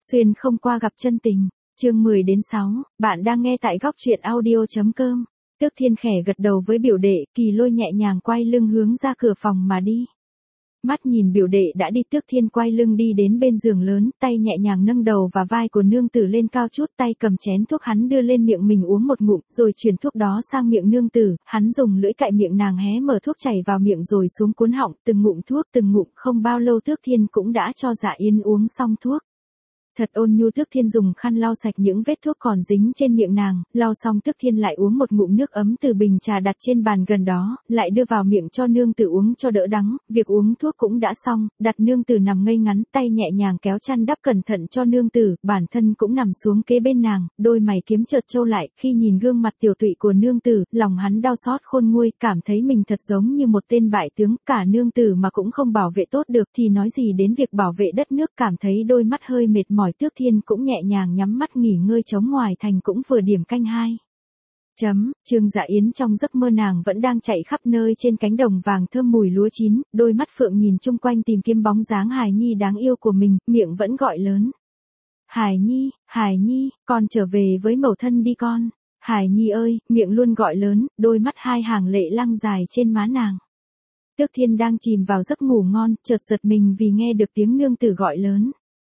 Xuyên không qua gặp chân tình. Chương 10 đến 6, bạn đang nghe tại góc truyện audio.com. Tước Thiên khẽ gật đầu với biểu đệ, Kỳ Lôi nhẹ nhàng quay lưng hướng ra cửa phòng mà đi. Mắt nhìn biểu đệ đã đi, Tước Thiên quay lưng đi đến bên giường lớn, tay nhẹ nhàng nâng đầu và vai của nương tử lên cao chút, tay cầm chén thuốc hắn đưa lên miệng mình uống một ngụm, rồi chuyển thuốc đó sang miệng nương tử, hắn dùng lưỡi cạy miệng nàng hé mở thuốc chảy vào miệng rồi xuống cuốn họng, từng ngụm thuốc từng ngụm, không bao lâu Tước Thiên cũng đã cho Dạ Yến uống xong thuốc. Thật ôn nhu. Tước Thiên dùng khăn lau sạch những vết thuốc còn dính trên miệng nàng, lau xong Tước Thiên lại uống một ngụm nước ấm từ bình trà đặt trên bàn gần đó, lại đưa vào miệng cho nương tử uống cho đỡ đắng, việc uống thuốc cũng đã xong, đặt nương tử nằm ngây ngắn, tay nhẹ nhàng kéo chăn đắp cẩn thận cho nương tử, bản thân cũng nằm xuống kế bên nàng, đôi mày kiếm chợt trâu lại, khi nhìn gương mặt tiểu tụy của nương tử, lòng hắn đau xót khôn nguôi, cảm thấy mình thật giống như một tên bại tướng, cả nương tử mà cũng không bảo vệ tốt được thì nói gì đến việc bảo vệ đất nước, cảm thấy đôi mắt hơi mệt mỏi. Tước Thiên cũng nhẹ nhàng nhắm mắt nghỉ ngơi, trống ngoài thành cũng vừa điểm canh 2. Trương Dạ Yến trong giấc mơ nàng vẫn đang chạy khắp nơi trên cánh đồng vàng thơm mùi lúa chín, đôi mắt phượng nhìn chung quanh tìm kiếm bóng dáng hài nhi đáng yêu của mình, miệng vẫn gọi lớn. Hài nhi, con trở về với mẫu thân đi con. Hài nhi ơi, miệng luôn gọi lớn, đôi mắt hai hàng lệ lăng dài trên má nàng. Tước Thiên đang chìm vào giấc ngủ ngon, chợt giật mình vì nghe được tiếng nương tử gọi lớn.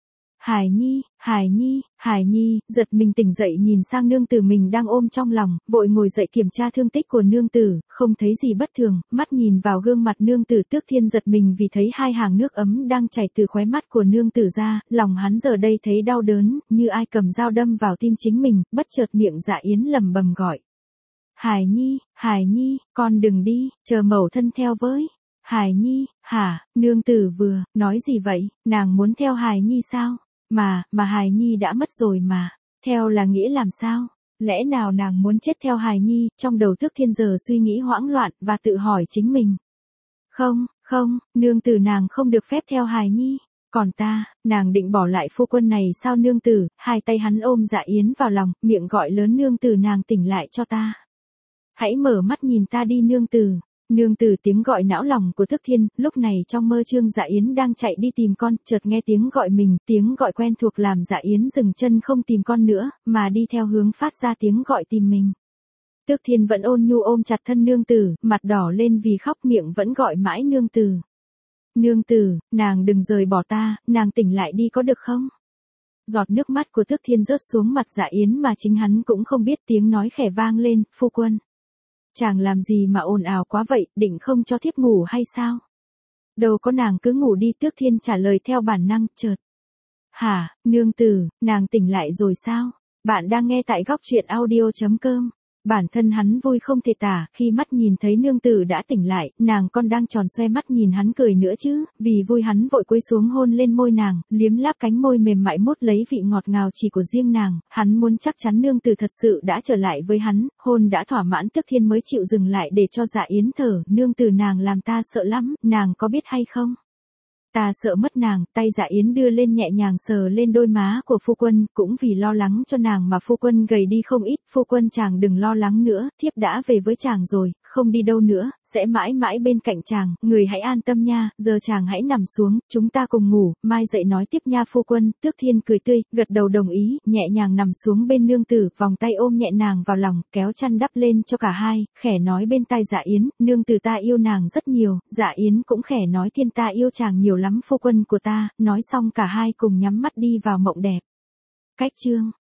Hài nhi, giật mình tỉnh dậy nhìn sang nương tử mình đang ôm trong lòng, vội ngồi dậy kiểm tra thương tích của nương tử, không thấy gì bất thường, mắt nhìn vào gương mặt nương tử, Tước Thiên giật mình vì thấy hai hàng nước ấm đang chảy từ khóe mắt của nương tử ra, lòng hắn giờ đây thấy đau đớn, như ai cầm dao đâm vào tim chính mình, bất chợt miệng Dạ Yến lẩm bẩm gọi. Hài nhi, con đừng đi, chờ mẫu thân theo với. Hài nhi, hả, nương tử vừa, nói gì vậy, nàng muốn theo hài nhi sao? Mà hài nhi đã mất rồi mà, theo là nghĩa làm sao? Lẽ nào nàng muốn chết theo hài nhi? Trong đầu Tước Thiên giờ suy nghĩ hoảng loạn và tự hỏi chính mình. Không, nương tử nàng không được phép theo hài nhi. Còn ta, nàng định bỏ lại phu quân này sao? Nương tử, hai tay hắn ôm Dạ Yến vào lòng, miệng gọi lớn, nương tử nàng tỉnh lại cho ta. Hãy mở mắt nhìn ta đi nương tử. Nương tử, tiếng gọi não lòng của Tước Thiên, lúc này trong mơ Trương Dạ Yến đang chạy đi tìm con, chợt nghe tiếng gọi mình, tiếng gọi quen thuộc làm Dạ Yến dừng chân không tìm con nữa, mà đi theo hướng phát ra tiếng gọi tìm mình. Tước Thiên vẫn ôn nhu ôm chặt thân nương tử, mặt đỏ lên vì khóc, miệng vẫn gọi mãi nương tử. Nương tử, nàng đừng rời bỏ ta, nàng tỉnh lại đi có được không? Giọt nước mắt của Tước Thiên rớt xuống mặt Dạ Yến mà chính hắn cũng không biết, tiếng nói khẽ vang lên, phu quân. Chàng làm gì mà ồn ào quá vậy, định không cho thiếp ngủ hay sao? Đâu có, nàng cứ ngủ đi. Tước Thiên trả lời theo bản năng, chợt. Hả, nương tử, nàng tỉnh lại rồi sao? Bạn đang nghe tại góc truyện audio.com. Bản thân hắn vui không thể tả, khi mắt nhìn thấy nương tử đã tỉnh lại, nàng con đang tròn xoe mắt nhìn hắn cười nữa chứ, vì vui hắn vội cúi xuống hôn lên môi nàng, liếm láp cánh môi mềm mại mút lấy vị ngọt ngào chỉ của riêng nàng, hắn muốn chắc chắn nương tử thật sự đã trở lại với hắn, hôn đã thỏa mãn Tước Thiên mới chịu dừng lại để cho Dạ Yến thở, nương tử nàng làm ta sợ lắm, nàng có biết hay không? Ta sợ mất nàng. Tay Dạ Yến đưa lên nhẹ nhàng sờ lên đôi má của phu quân, cũng vì lo lắng cho nàng mà phu quân gầy đi không ít. Phu quân chàng đừng lo lắng nữa, thiếp đã về với chàng rồi, không đi đâu nữa, sẽ mãi mãi bên cạnh chàng, người hãy an tâm nha, giờ chàng hãy nằm xuống, chúng ta cùng ngủ, mai dậy nói tiếp nha phu quân. Tước Thiên cười tươi, gật đầu đồng ý, nhẹ nhàng nằm xuống bên nương tử, vòng tay ôm nhẹ nàng vào lòng, kéo chăn đắp lên cho cả hai, khẽ nói bên tai Dạ Yến, nương tử ta yêu nàng rất nhiều. Dạ Yến cũng khẽ nói, Thiên ta yêu chàng nhiều lắm phu quân của ta. Nói xong cả hai cùng nhắm mắt đi vào mộng đẹp. Cách chương